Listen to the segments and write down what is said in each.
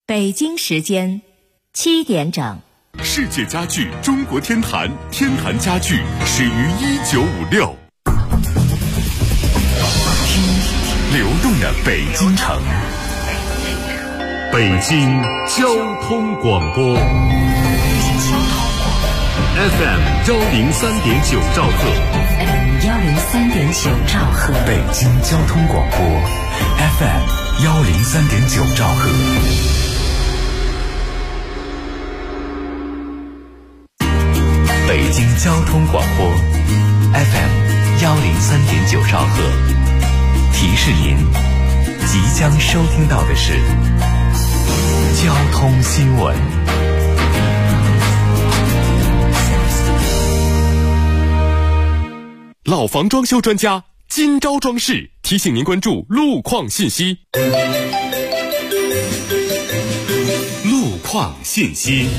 北京时间7点整。 世界家具中国天坛，天坛家具始于1956。听流动的北京城，北京交通广播 FM 103.9兆赫 103.9兆赫， 北京交通广播 FM 103.9兆赫。北京交通广播 FM 103.9兆赫，提示您即将收听到的是交通新闻。老房装修专家金招装饰提醒您关注路况信息。路况信息。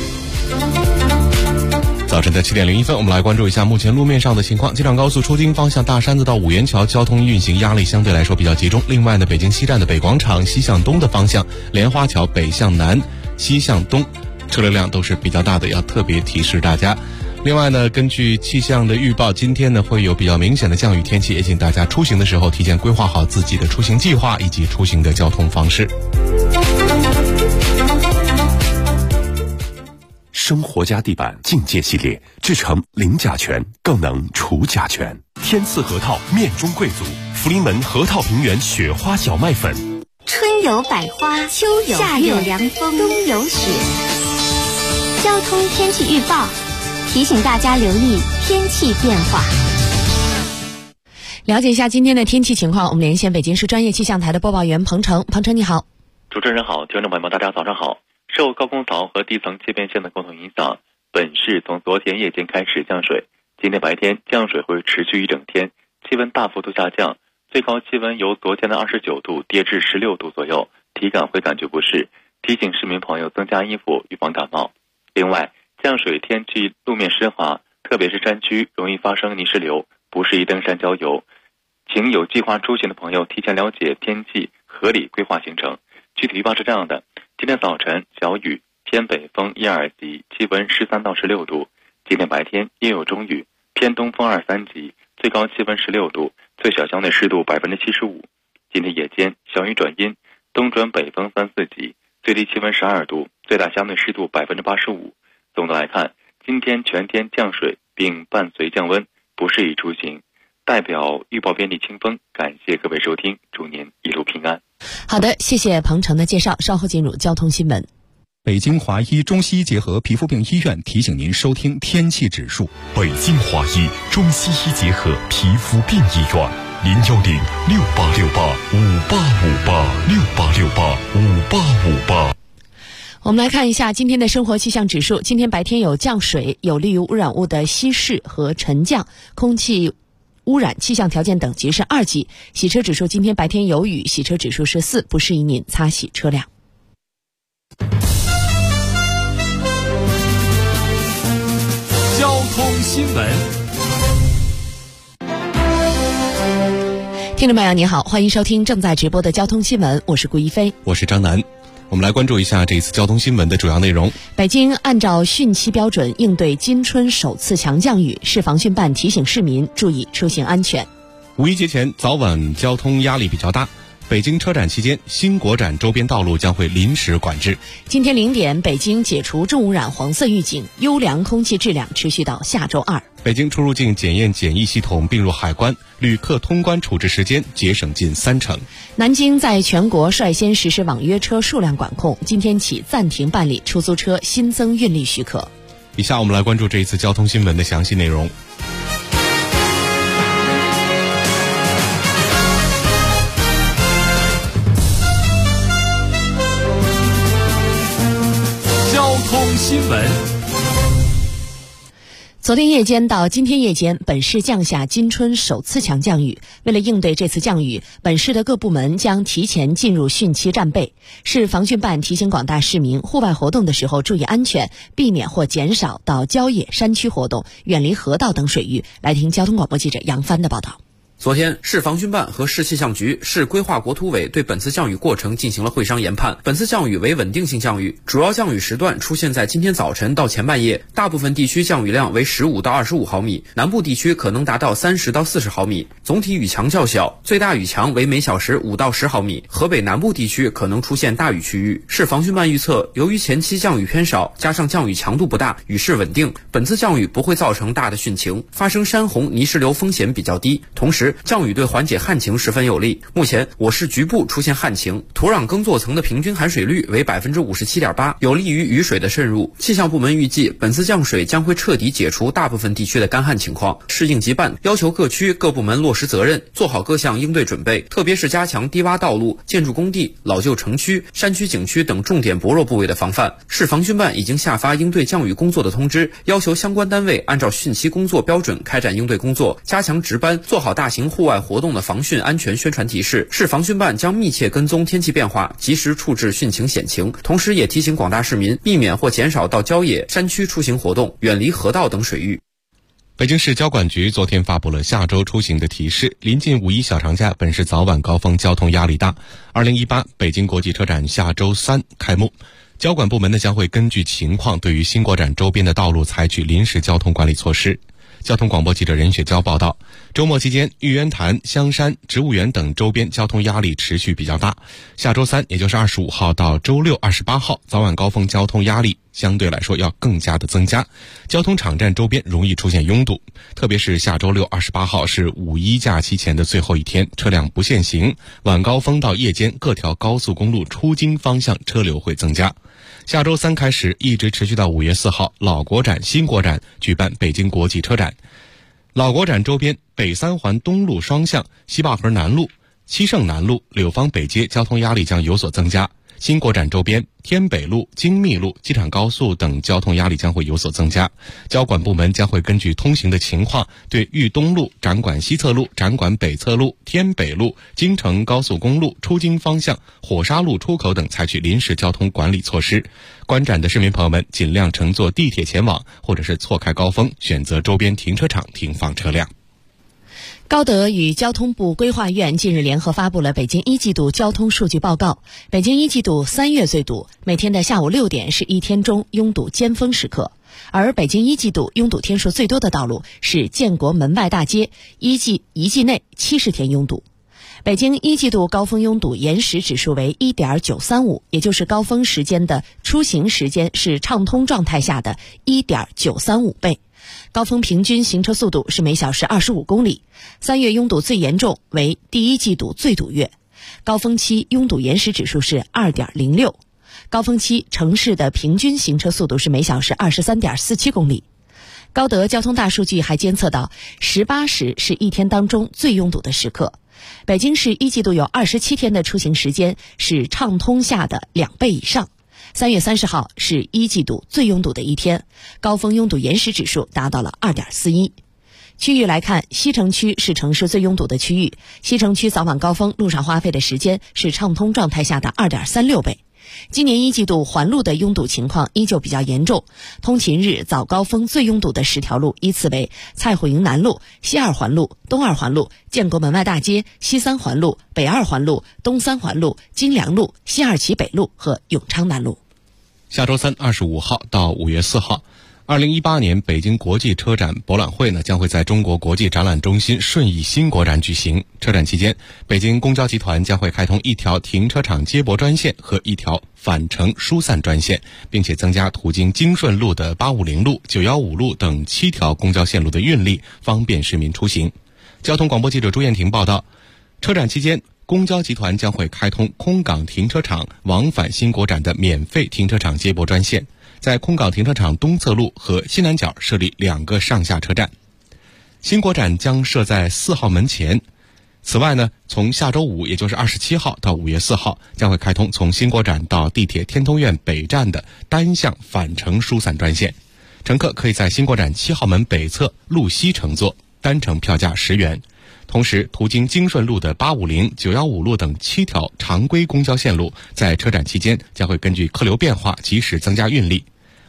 早晨的7点01分，我们来关注一下目前路面上的情况。机场高速出京方向大山子到五元桥交通运行压力相对来说比较集中。另外呢，北京西站的北广场西向东的方向，莲花桥北向南西向东车流量都是比较大的，要特别提示大家。另外呢，根据气象的预报，今天呢会有比较明显的降雨天气，也请大家出行的时候提前规划好自己的出行计划以及出行的交通方式。生活家地板境界系列，制成零甲醛，更能除甲醛。天赐核桃面中贵族，福临门核桃平原雪花小麦粉。 春有百花，秋有夏有凉风，冬有雪。交通天气预报提醒大家留意天气变化。 了解一下今天的天气情况，我们连线北京市专业气象台的播报员彭程。彭程你好。 主持人好，听众朋友们大家早上好。受高空槽和地层切变线的共同影响，本市从昨天夜间开始降水，今天白天降水会持续一整天，气温大幅度下降，最高气温由昨天的29度跌至16度左右，体感会感觉不适，提醒市民朋友增加衣服，预防感冒。另外，降水天气路面湿滑，特别是山区容易发生泥石流，不适宜登山郊游，请有计划出行的朋友提前了解天气，合理规划行程。具体预报是这样的：今天早晨小雨，偏北风1、2级，气温13到16度；今天白天也有中雨，偏东风2、3级，最高气温16度，最小相对湿度75%。今天夜间小雨转阴，东转北风3、4级，最低气温12度，最大相对湿度85%。总的来看，今天全天降水并伴随降温，不适宜出行。代表预报编辑清风，感谢各位收听，祝您一路平安。 好的，谢谢彭程的介绍，稍后进入交通新闻。 北京华医中西医结合皮肤病医院提醒您收听天气指数。 北京华医中西医结合皮肤病医院，01068685858，68685858。 我们来看一下今天的生活气象指数。今天白天有降水，有利于污染物的稀释和沉降，空气污染气象条件等级是2级。洗车指数今天白天有雨，洗车指数是4，不适宜您擦洗车辆。 交通新闻。 听众朋友你好，欢迎收听正在直播的交通新闻，我是顾一飞， 我是张楠。我们来关注一下这一次交通新闻的主要内容。 北京按照汛期标准应对今春首次强降雨，市防汛办提醒市民注意出行安全。 五一节前早晚交通压力比较大，北京车展期间新国展周边道路将会临时管制。 今天0点，北京解除重污染黄色预警，优良空气质量持续到下周2。 北京出入境检验检疫系统并入海关，旅客通关处置时间节省近30%。 南京在全国率先实施网约车数量管控，今天起暂停办理出租车新增运力许可。 以下我们来关注这一次交通新闻的详细内容。交通新闻。 昨天夜间到今天夜间，本市降下今春首次强降雨。为了应对这次降雨，本市的各部门将提前进入汛期战备。市防汛办提醒广大市民，户外活动的时候注意安全，避免或减少到郊野、山区活动，远离河道等水域。来听交通广播记者杨帆的报道。 昨天，市防汛办和市气象局、市规划国土委对本次降雨过程进行了会商研判。本次降雨为稳定性降雨，主要降雨时段出现在今天早晨到前半夜，大部分地区降雨量为15到25毫米，南部地区可能达到30到40毫米。总体雨强较小，最大雨强为每小时5到10毫米。河北南部地区可能出现大雨区域。市防汛办预测，由于前期降雨偏少，加上降雨强度不大，雨势稳定，本次降雨不会造成大的汛情，发生山洪、泥石流风险比较低。同时，降雨对缓解旱情十分有利。目前我市局部出现旱情，土壤耕作层的平均含水率为 57.8%， 有利于雨水的渗入。气象部门预计，本次降水将会彻底解除大部分地区的干旱情况。市应急办要求各区各部门落实责任，做好各项应对准备，特别是加强低洼道路、建筑工地、老旧城区、山区景区等重点薄弱部位的防范。市防汛办已经下发应对降雨工作的通知，要求相关单位按照汛期工作标准开展应对工作，加强值班，做好大型户外活动的防汛安全宣传提示。市防汛办将密切跟踪天气变化，及时处置汛情险情，同时也提醒广大市民避免或减少到郊野、山区出行活动，远离河道等水域。 北京市交管局昨天发布了下周出行的提示，临近五一小长假，本市早晚高峰交通压力大。2018北京国际车展下周3开幕，交管部门将会根据情况对于新国展周边的道路采取临时交通管理措施。交通广播记者任雪娇报道，周末期间，玉渊潭、香山、植物园等周边交通压力持续比较大。下周3，也就是25号到周6、28号，早晚高峰交通压力相对来说要更加的增加，交通场站周边容易出现拥堵，特别是下周6、28号是五一假期前的最后一天，车辆不限行，晚高峰到夜间各条高速公路出京方向车流会增加。下周3开始，一直持续到5月4号，老国展、新国展举办北京国际车展。老国展周边北三环东路双向、西坝河南路、七圣南路、柳芳北街交通压力将有所增加。新国展周边天北路、京密路、机场高速等交通压力将会有所增加。交管部门将会根据通行的情况，对豫东路、展馆西侧路、展馆北侧路、天北路、京承高速公路出京方向、火沙路出口等采取临时交通管理措施。观展的市民朋友们尽量乘坐地铁前往，或者是错开高峰，选择周边停车场停放车辆。 高德与交通部规划院近日联合发布了北京一季度交通数据报告。北京一季度3月最堵，每天的下午6点是一天中拥堵尖峰时刻。而北京一季度拥堵天数最多的道路是建国门外大街，一季内70天拥堵。北京一季度高峰拥堵延时指数为 1.935， 也就是高峰时间的出行时间是畅通状态下的 1.935 倍。高峰平均行车速度是每小时25公里。3月拥堵最严重，为第一季度最堵月。高峰期拥堵延时指数是 2.06， 高峰期城市的平均行车速度是每小时 23.47 公里。高德交通大数据还监测到18时是一天当中最拥堵的时刻。北京市一季度有27天的出行时间是畅通下的2倍以上。3月30号是一季度最拥堵的一天，高峰拥堵延时指数达到了 2.41。 区域来看，西城区是城市最拥堵的区域，西城区早晚高峰路上花费的时间是畅通状态下的 2.36 倍。今年一季度环路的拥堵情况依旧比较严重，通勤日早高峰最拥堵的10条路依次为蔡虎营南路、西二环路、东二环路、建国门外大街、西三环路、北二环路、东三环路、金梁路、西二旗北路和永昌南路。 下周3 25号到5月4号，2018年北京国际车展博览会将会在中国国际展览中心顺义新国展举行。车展期间，北京公交集团将会开通一条停车场接驳专线和一条返程疏散专线，并且增加途经京顺路的850路、915路等7条公交线路的运力，方便市民出行。交通广播记者朱艳婷报道，车展期间，公交集团将会开通空港停车场往返新国展的免费停车场接驳专线，在空港停车场东侧路和西南角设立2个上下车站。新国展将设在4号门前。此外从下周5，也就是27号到5月4号，将会开通从新国展到地铁天通苑北站的单向返程疏散专线。乘客可以在新国展7号门北侧路西乘坐，单程票价10元。同时，途经京顺路的850、915路等7条常规公交线路，在车展期间将会根据客流变化及时增加运力。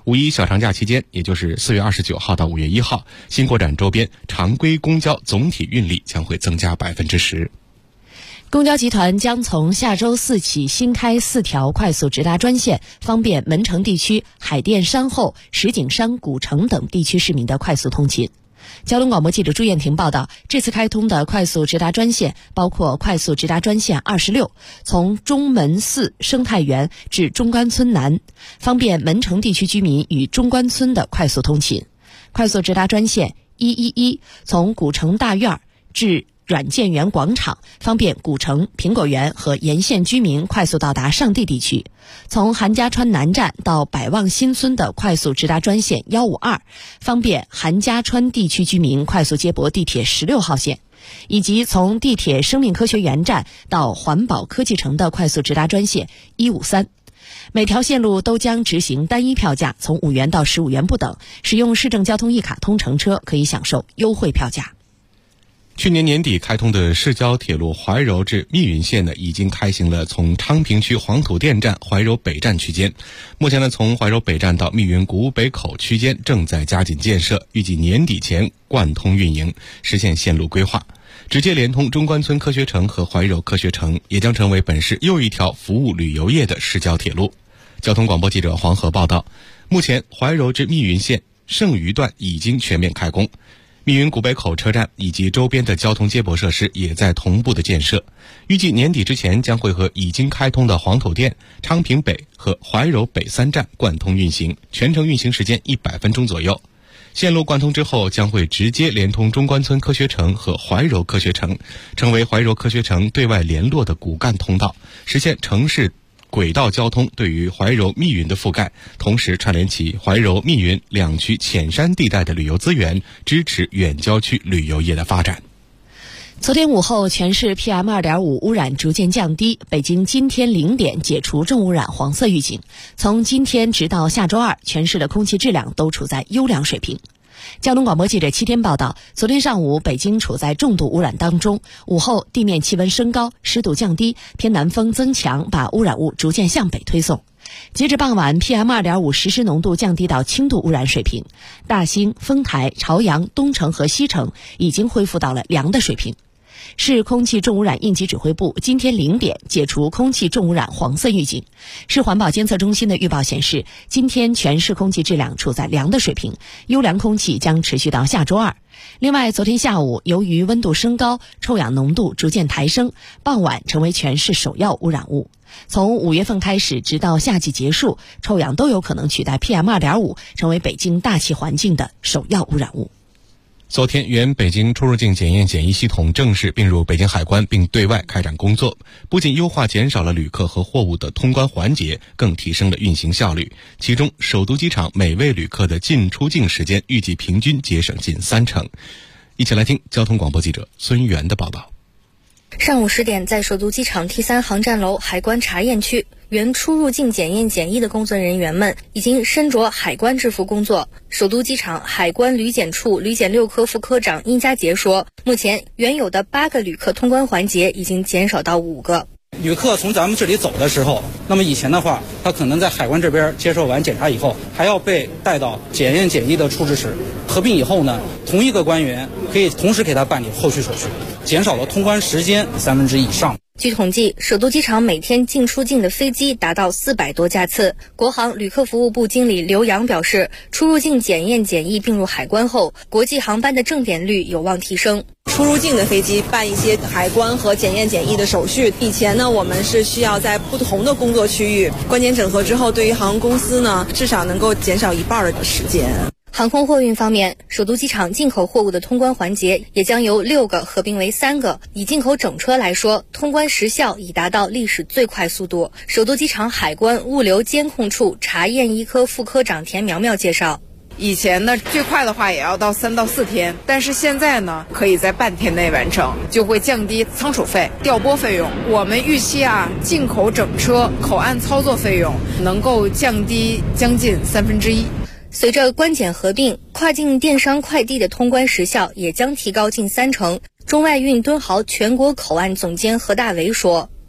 五一小长假期间，也就是4月29号到5月1号，新国展周边常规公交总体运力将会增加10%。 公交集团将从下周4起新开4条快速直达专线，方便门城地区、海淀山后、石景山古城等地区市民的快速通勤。交通广播记者朱艳婷报道，这次开通的快速直达专线包括快速直达专线26，从中门寺生态园至中关村南，方便门城地区居民与中关村的快速通勤。快速直达专线111，从古城大院至阮建园广场，方便古城、苹果园和沿线居民快速到达上地地区。从韩家川南站到百望新村的快速直达专线152，方便韩家川地区居民快速接驳地铁16号线，以及从地铁生命科学园站到环保科技城的快速直达专线153。每条线路都将执行单一票价，从5元到15元不等，使用市政交通一卡通乘车可以享受优惠票价。 去年年底开通的市郊铁路怀柔至密云线呢，已经开行了从昌平区黄土店站怀柔北站区间。目前呢，从怀柔北站到密云古北口区间正在加紧建设，预计年底前贯通运营，实现线路规划。直接连通中关村科学城和怀柔科学城，也将成为本市又一条服务旅游业的市郊铁路。交通广播记者黄河报道，目前怀柔至密云线剩余段已经全面开工。密云古北口车站以及周边的交通接驳设施也在同步的建设，预计年底之前将会和已经开通的黄土店、昌平北和怀柔北3站贯通运行，全程运行时间100分钟左右。线路贯通之后，将会直接连通中关村科学城和怀柔科学城，成为怀柔科学城对外联络的骨干通道，实现城市轨道交通对于怀柔密云的覆盖，同时串联起怀柔密云2区浅山地带的旅游资源，支持远郊区旅游业的发展。 昨天午后，全市 PM2.5 污染逐渐降低，北京今天0点解除重污染黄色预警。从今天直到下周2，全市的空气质量都处在优良水平。交通广播记者7天报道，昨天上午北京处在重度污染当中，午后地面气温升高，湿度降低，偏南风增强，把污染物逐渐向北推送。截至傍晚， PM2.5 实时浓度降低到轻度污染水平，大兴、丰台、朝阳、东城和西城已经恢复到了良的水平。市空气重污染应急指挥部今天0点解除空气重污染黄色预警。市环保监测中心的预报显示，今天全市空气质量处在良的水平，优良空气将持续到下周2。另外，昨天下午由于温度升高，臭氧浓度逐渐抬升，傍晚成为全市首要污染物。从5月份开始直到夏季结束，臭氧都有可能取代 PM2.5， 成为北京大气环境的首要污染物。 昨天，原北京出入境检验检疫系统正式并入北京海关，并对外开展工作。不仅优化减少了旅客和货物的通关环节，更提升了运行效率。其中，首都机场每位旅客的进出境时间预计平均节省近30%。一起来听交通广播记者孙源的报道。 上午10点，在首都机场 T3 航站楼海关查验区，原出入境检验检疫的工作人员们已经身着海关制服工作。首都机场海关旅检处旅检6科副科长殷家杰说，目前原有的8个旅客通关环节已经减少到5个。 旅客从咱们这里走的时候，那么以前的话，他可能在海关这边接受完检查以后，还要被带到检验检疫的处置室。合并以后呢，同一个官员可以同时给他办理后续手续，减少了通关时间1/3以上。 据统计，首都机场每天进出境的飞机达到400多架次。国航旅客服务部经理刘洋表示，出入境检验检疫并入海关后，国际航班的正点率有望提升。 出入境的飞机办一些海关和检验检疫的手续，以前呢，我们是需要在不同的工作区域关检整合之后，对于航空公司呢，至少能够减少1半的时间。 航空货运方面，首都机场进口货物的通关环节也将由6个合并为3个。以进口整车来说，通关时效已达到历史最快速度。首都机场海关物流监控处查验1科副科长田苗苗介绍， 以前呢，最快的话也要到3到4天，但是现在呢，可以在半天内完成，就会降低仓储费、调拨费用。我们预期进口整车口岸操作费用能够降低将近1/3。 随着关检合并，跨境电商快递的通关时效也将提高近30%。中外运敦豪全国口岸总监何大为说，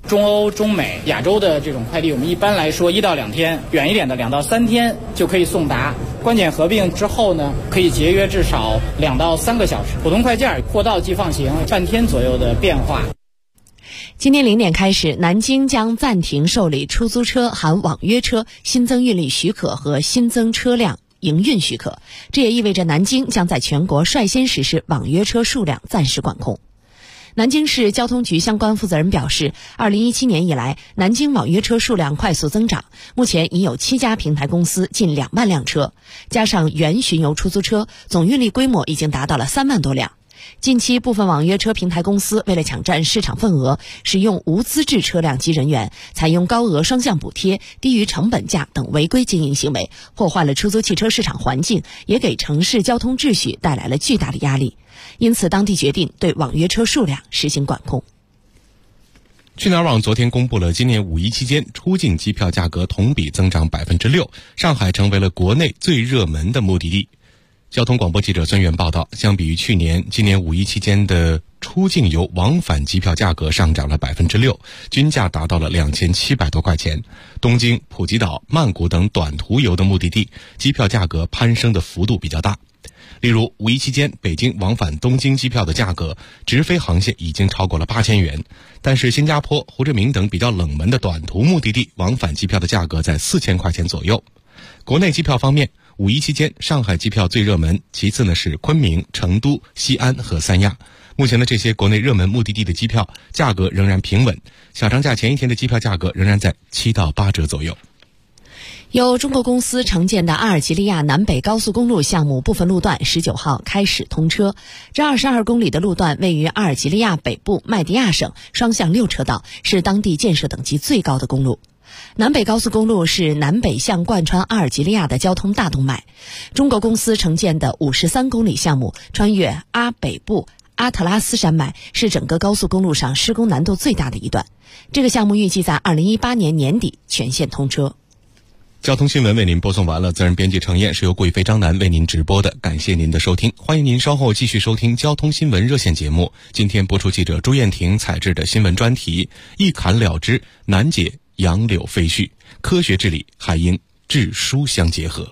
中欧、中美、亚洲的这种快递，我们一般来说1到2天，远一点的2到3天就可以送达。关检合并之后呢，可以节约至少2到3个小时。普通快件货到即放行，半天左右的变化。 今天0点开始，南京将暂停受理出租车含网约车新增运力许可和新增车辆营运许可，这也意味着南京将在全国率先实施网约车数量暂时管控。南京市交通局相关负责人表示，2017年以来，南京网约车数量快速增长，目前已有7家平台公司近2万辆车，加上原巡游出租车，总运力规模已经达到了3万多辆。近期部分网约车平台公司为了抢占市场份额，使用无资质车辆及人员，采用高额双向补贴、低于成本价等违规经营行为，破坏了出租汽车市场环境，也给城市交通秩序带来了巨大的压力。因此当地决定对网约车数量实行管控。 去哪儿网昨天公布了今年5·1期间出境机票价格同比增长 6%， 上海成为了国内最热门的目的地。交通广播记者孙源报道，相比于去年，今年5·1期间的出境游往返机票价格上涨了 6%， 均价达到了2700多块钱。东京、普吉岛、曼谷等短途游的目的地，机票价格攀升的幅度比较大。例如5·1期间北京往返东京机票的价格，直飞航线已经超过了8000元，但是新加坡、胡志明等比较冷门的短途目的地往返机票的价格在4000块钱左右。国内机票方面，5·1期间上海机票最热门，其次呢是昆明、成都、西安和三亚。目前的这些国内热门目的地的机票价格仍然平稳，小长假前一天的机票价格仍然在7到8折左右。 由中国公司承建的阿尔及利亚南北高速公路项目部分路段19号开始通车。这22公里的路段位于阿尔及利亚北部麦迪亚省，双向6车道，是当地建设等级最高的公路。南北高速公路是南北向贯穿阿尔及利亚的交通大动脉。中国公司承建的53公里项目穿越阿北部阿特拉斯山脉，是整个高速公路上施工难度最大的一段。这个项目预计在2018年年底全线通车。 交通新闻为您播送完了，责任编辑程燕，是由贵妃张楠为您直播的，感谢您的收听，欢迎您稍后继续收听交通新闻热线节目。今天播出记者朱艳婷采制的新闻专题，一砍了之，难解杨柳废墟，科学治理还应治书相结合。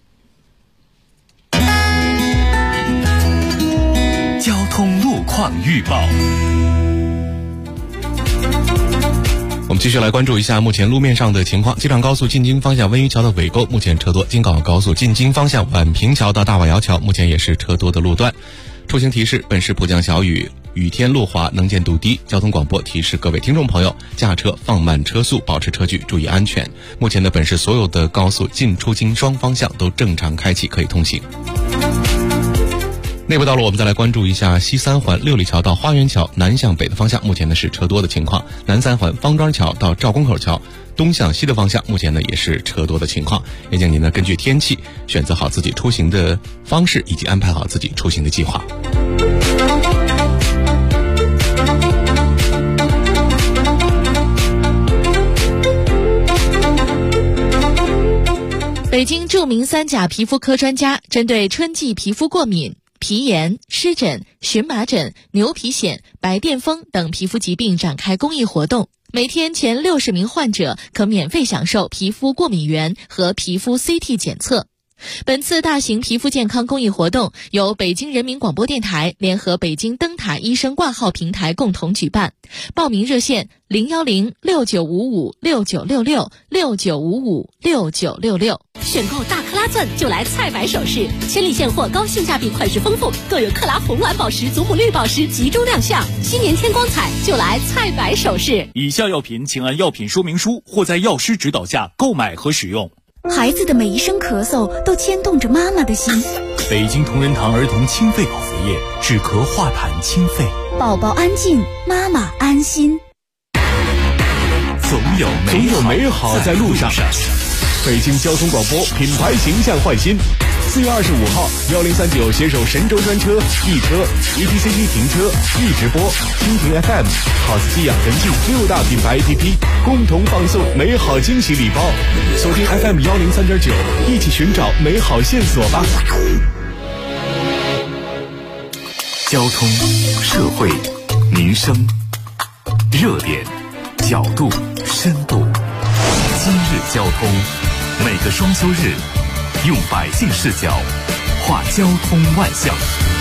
交通路况预报。 我们继续来关注一下目前路面上的情况。机场高速进京方向温榆桥的尾沟目前车多，京港高速进京方向宛平桥到大瓦窑桥目前也是车多的路段。出行提示：本市普降小雨，雨天路滑，能见度低。交通广播提示各位听众朋友，驾车放慢车速，保持车距，注意安全。目前的本市所有的高速进出京双方向都正常开启，可以通行。内部道路我们再来关注一下西三环六里桥到花园桥南向北的方向，目前呢是车多的情况。南三环方庄桥到赵公口桥东向西的方向，目前呢也是车多的情况。也请您呢根据天气选择好自己出行的方式，以及安排好自己出行的计划。 北京著名3甲皮肤科专家针对春季皮肤过敏、皮炎、湿疹、荨麻疹、牛皮癣、白癜风等皮肤疾病展开公益活动，每天前60名患者可免费享受皮肤过敏原和皮肤 CT 检测。本次大型皮肤健康公益活动由北京人民广播电台联合北京灯塔医生挂号平台共同举办，报名热线010-6955-6966，6955-6966。 选购大克拉钻就来菜百首饰，千里现货，高性价比，款式丰富，更有克拉红蓝宝石、祖母绿宝石集中亮相。新年添光彩，就来菜百首饰。 以下药品请按药品说明书或在药师指导下购买和使用。 孩子的每一声咳嗽都牵动着妈妈的心。 北京同仁堂儿童清肺口服液，止咳化痰清肺。 宝宝安静，妈妈安心。 总有美好在路上。北京交通广播品牌形象焕新。4月25号，1039携手神州专车、易车、ETCT 停车、易直播、蜻蜓 FM、好司机养成记6大品牌 APP 共同放送美好惊喜礼包。锁定 FM 103.9，一起寻找美好线索吧。交通、社会、民生热点。 角度、深度。今日交通，每个双休日，用百姓视角话交通万象。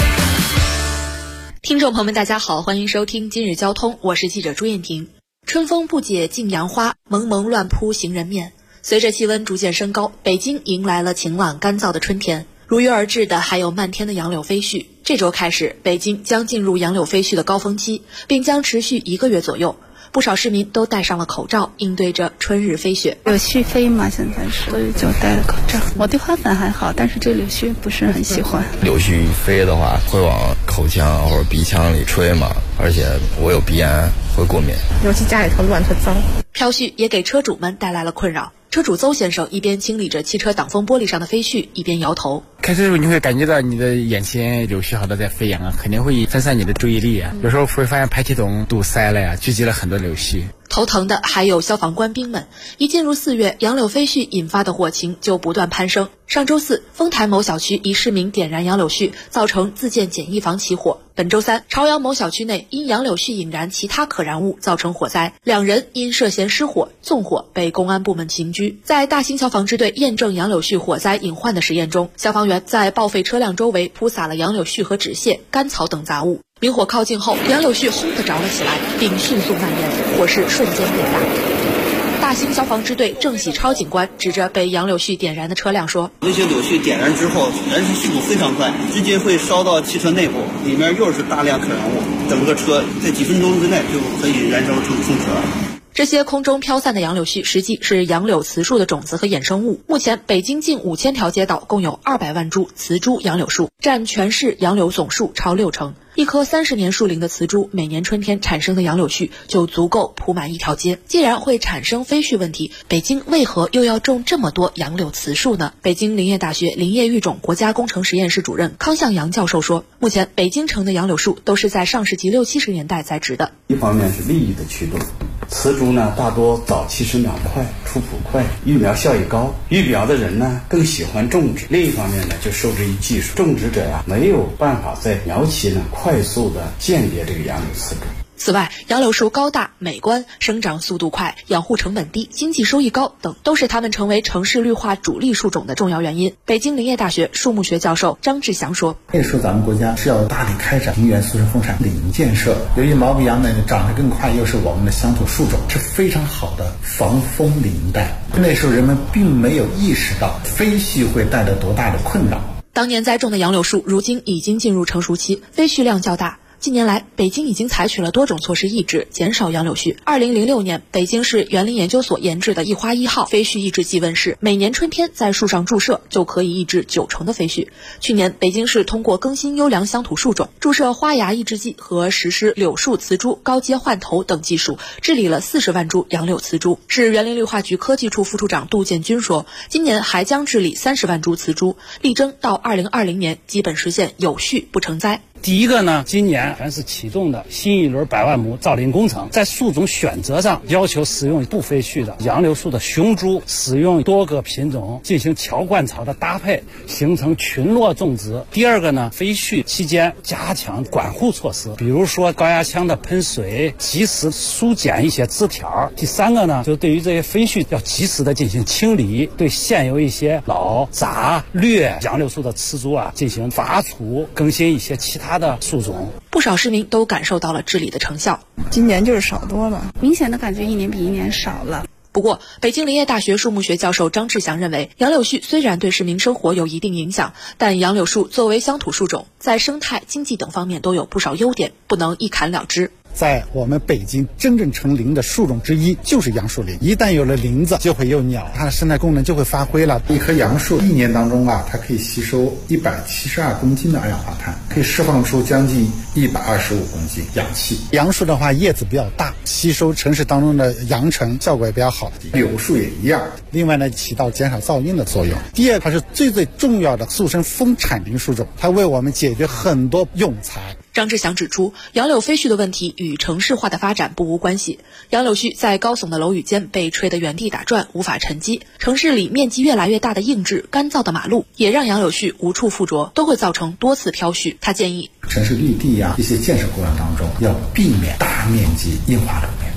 听众朋友们，大家好，欢迎收听今日交通，我是记者朱艳婷。春风不解禁杨花，蒙蒙乱扑行人面。随着气温逐渐升高，北京迎来了晴朗干燥的春天。如约而至的还有漫天的杨柳飞絮。这周开始，北京将进入杨柳飞絮的高峰期，并将持续1个月左右。不少市民都戴上了口罩，应对着春日飞雪。 柳絮飞嘛，现在是，所以就戴了口罩。我对花粉还好，但是这柳絮不是很喜欢。 柳絮飞的话，会往口腔或者鼻腔里吹嘛，而且我有鼻炎，会过敏。 尤其家里头乱特脏。 飘絮也给车主们带来了困扰。车主邹先生一边清理着汽车挡风玻璃上的飞絮，一边摇头。 开车的时候你会感觉到你的眼前柳絮好多在飞扬啊，肯定会分散你的注意力啊。有时候会发现排气筒堵塞了呀，聚集了很多柳絮。 头疼的还有消防官兵们。一进入4月，杨柳飞絮引发的火情就不断攀升。上周4，丰台某小区一市民点燃杨柳絮，造成自建简易房起火。本周3，朝阳某小区内因杨柳絮引燃其他可燃物，造成火灾，2人因涉嫌失火、纵火被公安部门刑拘。在大兴消防支队验证杨柳絮火灾隐患的实验中，消防员在报废车辆周围铺洒了杨柳絮和纸屑、干草等杂物。明火靠近后，杨柳絮轰地着了起来，并迅速蔓延，火势瞬间变大。大兴消防支队郑喜超警官指着被杨柳絮点燃的车辆说：“ 那些柳絮点燃之后，燃烧速度非常快，直接会烧到汽车内部，里面又是大量可燃物，整个车在几分钟之内就可以燃烧成空车。” 这些空中飘散的杨柳絮实际是杨柳雌树的种子和衍生物。目前，北京近5000条街道共有200万株雌株杨柳树，占全市杨柳总数超60%。一棵30年树龄的雌株，每年春天产生的杨柳絮就足够铺满一条街。既然会产生飞絮问题，北京为何又要种这么多杨柳雌树呢？北京林业大学林业育种国家工程实验室主任康向阳教授说，目前北京城的杨柳树都是在上世纪60、70年代栽植的。 一方面是利益的驱动，雌株呢大多早期生长快，出圃快，育苗效益高，育苗的人呢更喜欢种植。另一方面呢，就受制于技术，种植者呀没有办法在苗期呢快速的鉴别这个杨柳雌株。 此外，杨柳树高大、美观、生长速度快、养护成本低、经济收益高等，都是它们成为城市绿化主力树种的重要原因。北京林业大学树木学教授张志祥说：“ 可以说咱们国家是要大力开展平原速生丰产林建设。由于毛鼻杨呢长得更快，又是我们的乡土树种，是非常好的防风林带。那时候人们并没有意识到飞絮会带来多大的困扰。 当年栽种的杨柳树，如今已经进入成熟期，飞絮量较大。”近年来，北京已经采取了多种措施抑制、减少杨柳絮。2006年，北京市园林研究所研制的一花1号飞絮抑制剂问世，每年春天在树上注射就可以抑制90%的飞絮。去年，北京市通过更新优良乡土树种、注射花芽抑制剂和实施柳树雌株高阶换头等技术，治理了40万株杨柳雌株。市园林绿化局科技处副处长杜建军说，今年还将治理30万株雌株，力争到2020年基本实现有序不成灾。 第一个呢，今年全市启动的新一轮100万亩造林工程，在树种选择上要求使用不飞絮的杨柳树的雄株，使用多个品种进行乔灌草的搭配，形成群落种植。第二个呢，飞絮期间加强管护措施，比如说高压枪的喷水，及时疏剪一些枝条。第三个呢，就对于这些飞絮要及时的进行清理，对现有一些老杂劣杨柳树的雌株进行伐除，更新一些其他的树种。 不少市民都感受到了治理的成效。 今年就是少多了，明显的感觉一年比一年少了。 不过，北京林业大学树木学教授张志祥认为，杨柳絮虽然对市民生活有一定影响，但杨柳树作为乡土树种，在生态、经济等方面都有不少优点，不能一砍了之。 在我们北京真正成林的树种之一就是杨树林，一旦有了林子，就会有鸟，它的生态功能就会发挥了。一棵杨树1年当中它可以吸收172公斤的二氧化碳，可以释放出将近125公斤氧气。杨树的话叶子比较大，吸收城市当中的扬尘效果也比较好。柳树也一样。另外呢，起到减少噪音的作用。第二，它是最重要的速生丰产林树种，它为我们解决很多用材。 张志祥指出，杨柳飞絮的问题与城市化的发展不无关系。杨柳絮在高耸的楼宇间被吹得原地打转，无法沉积。城市里面积越来越大的硬质、干燥的马路，也让杨柳絮无处附着，都会造成多次飘絮。他建议， 城市绿地一些建设过程当中，要避免大面积硬化路面。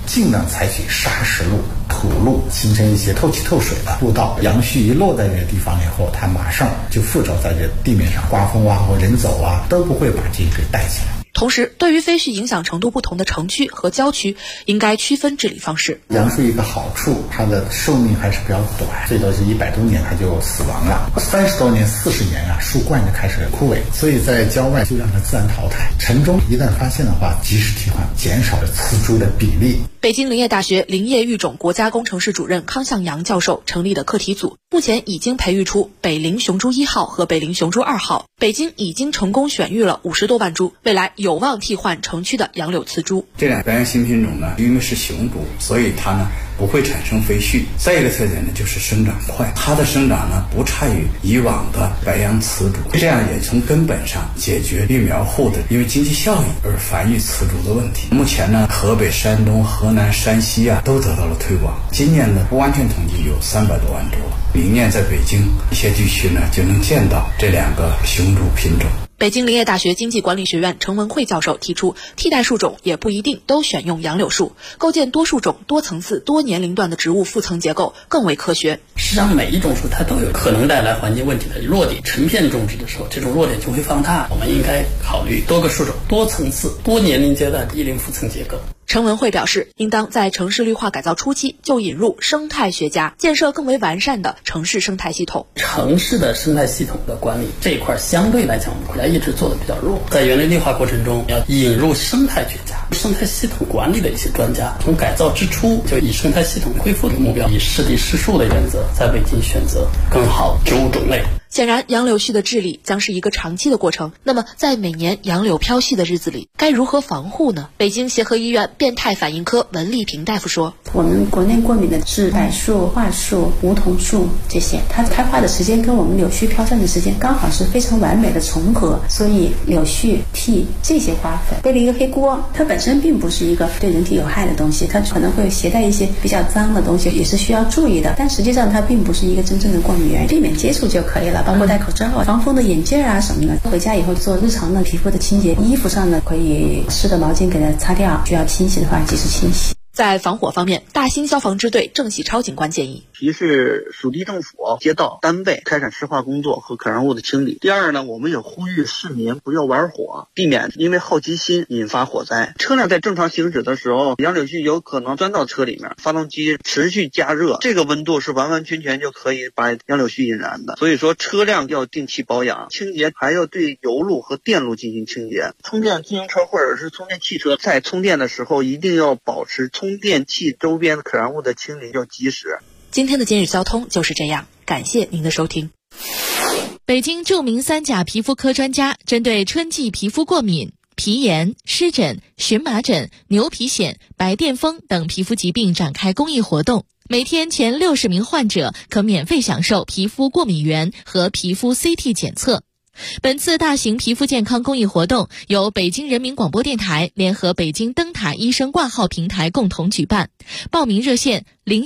尽量采取砂石路、土路，形成一些透气透水的路道。杨絮一落在这个地方以后，它马上就附着在这地面上，刮风啊或人走啊都不会把这个给带起来。 同时，对于飞絮影响程度不同的城区和郊区，应该区分治理方式。 杨树一个好处，它的寿命还是比较短，最多是100多年它就死亡了，30多年、40年啊，树冠就开始枯萎，所以在郊外就让它自然淘汰。城中一旦发现的话，及时替换，减少了雌株的比例。 北京林业大学林业育种国家工程室主任康向阳教授成立的课题组，目前已经培育出北林雄株1号和北林雄株2号。北京已经成功选育了50多万株，未来有望替换城区的杨柳雌株。 这两白杨新品种呢，因为是雄株，所以它呢不会产生飞絮。再一个特点呢，就是生长快，它的生长呢不差于以往的白杨雌株，这样也从根本上解决育苗户的因为经济效益而繁育雌株的问题。目前呢，河北、山东、河南、山西啊都得到了推广。今年呢，不完全统计有300多万株，明年在北京一些地区呢就能见到这两个雄株品种。 北京林业大学经济管理学院程文慧教授提出，替代树种也不一定都选用杨柳树，构建多树种、多层次、多年龄段的植物复层结构更为科学。 实际上，每一种树它都有可能带来环境问题的弱点，成片种植的时候，这种弱点就会放大。我们应该考虑多个树种、多层次、多年龄阶段的依林复层结构。 程文慧表示，应当在城市绿化改造初期就引入生态学家，建设更为完善的城市生态系统。 城市的生态系统的管理这一块相对来讲，我们国家一直做的比较弱。在园林绿化过程中，要引入生态学家、生态系统管理的一些专家，从改造之初就以生态系统恢复的目标，以适地适树的原则，在北京选择更好植物种类。 显然，杨柳絮的治理将是一个长期的过程。那么，在每年杨柳飘絮的日子里，该如何防护呢？北京协和医院变态反应科文丽萍大夫说：“ 我们国内过敏的是柏树、桦树、梧桐树这些，它开花的时间跟我们柳絮飘散的时间刚好是非常完美的重合，所以柳絮替这些花粉背了一个黑锅。它本身并不是一个对人体有害的东西，它可能会携带一些比较脏的东西，也是需要注意的。但实际上，它并不是一个真正的过敏源，避免接触就可以了。”包括戴口罩啊、防风的眼镜啊什么的，回家以后做日常的皮肤的清洁，衣服上呢可以湿的毛巾给它擦掉，需要清洗的话及时清洗。 在防火方面，大兴消防支队郑喜超警官建议： 提示属地政府、街道单位开展湿化工作和可燃物的清理。第二呢，我们也呼吁市民不要玩火，避免因为好奇心引发火灾。车辆在正常行驶的时候，杨柳絮有可能钻到车里面，发动机持续加热，这个温度是完完全全就可以把杨柳絮引燃的。所以说，车辆要定期保养、清洁，还要对油路和电路进行清洁。充电自行车或者是充电汽车，在充电的时候一定要保持充电器周边的可燃物的清理要及时。 今天的今日交通就是这样，感谢您的收听。 北京著名3甲皮肤科专家针对春季皮肤过敏、皮炎、湿疹、荨麻疹、牛皮癣、白癜风等皮肤疾病展开公益活动，每天前60名患者可免费享受皮肤过敏原和皮肤 CT 检测。本次大型皮肤健康公益活动由北京人民广播电台联合北京灯塔医生挂号平台共同举办，报名热线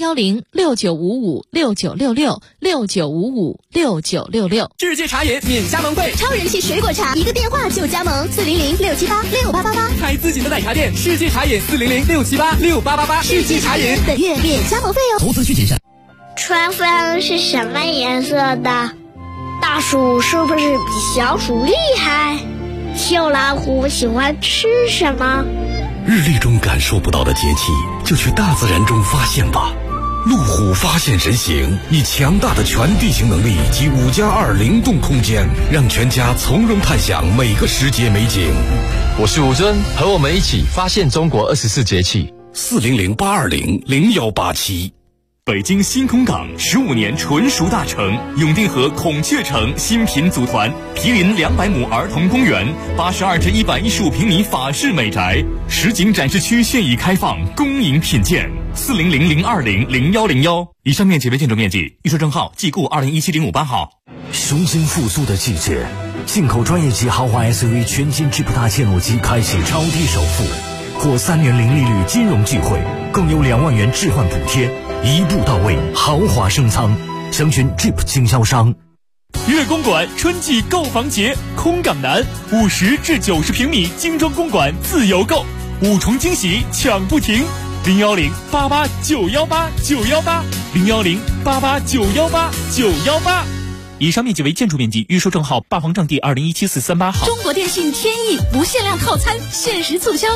010-6955-6966，6955-6966。 世界茶饮免加盟费， 超人气水果茶，一个电话就加盟，400-678-6888， 开自己的奶茶店，世界茶饮400-678-6888，世界茶饮本月免加盟费哦。 投资需谨慎。 春风是什么颜色的？大鼠是不是比小鼠厉害？小老虎喜欢吃什么？ 日历中感受不到的节气，就去大自然中发现吧。路虎发现神行，以强大的全地形能力及5+2灵动空间，让全家从容探享每个时节美景。 我是吴尊，和我们一起发现中国24节气。 400-820-0187。 北京新空港15年纯熟大城，永定河孔雀城新品组团，毗邻200亩儿童公园，82至115平米法式美宅，实景展示区现已开放，恭迎品鉴。400-020-0101。以上面积为建筑面积，预售证号即固2017-058号。 雄心复苏的季节，进口专业级豪华 SUV 全金 Jeep 大切诺基开启超低首付，或3年零利率金融聚会，更有2万元置换补贴，一步到位，豪华升舱。详询 Jeep 经销商。 悦公馆春季购房节，空港南50至90平米精装公馆自由购，5重惊喜抢不停。 ，01088918918，01088918918。以上面积为建筑面积，预售证号：霸皇正地2017438号。 中国电信天翼无限量套餐限时促销。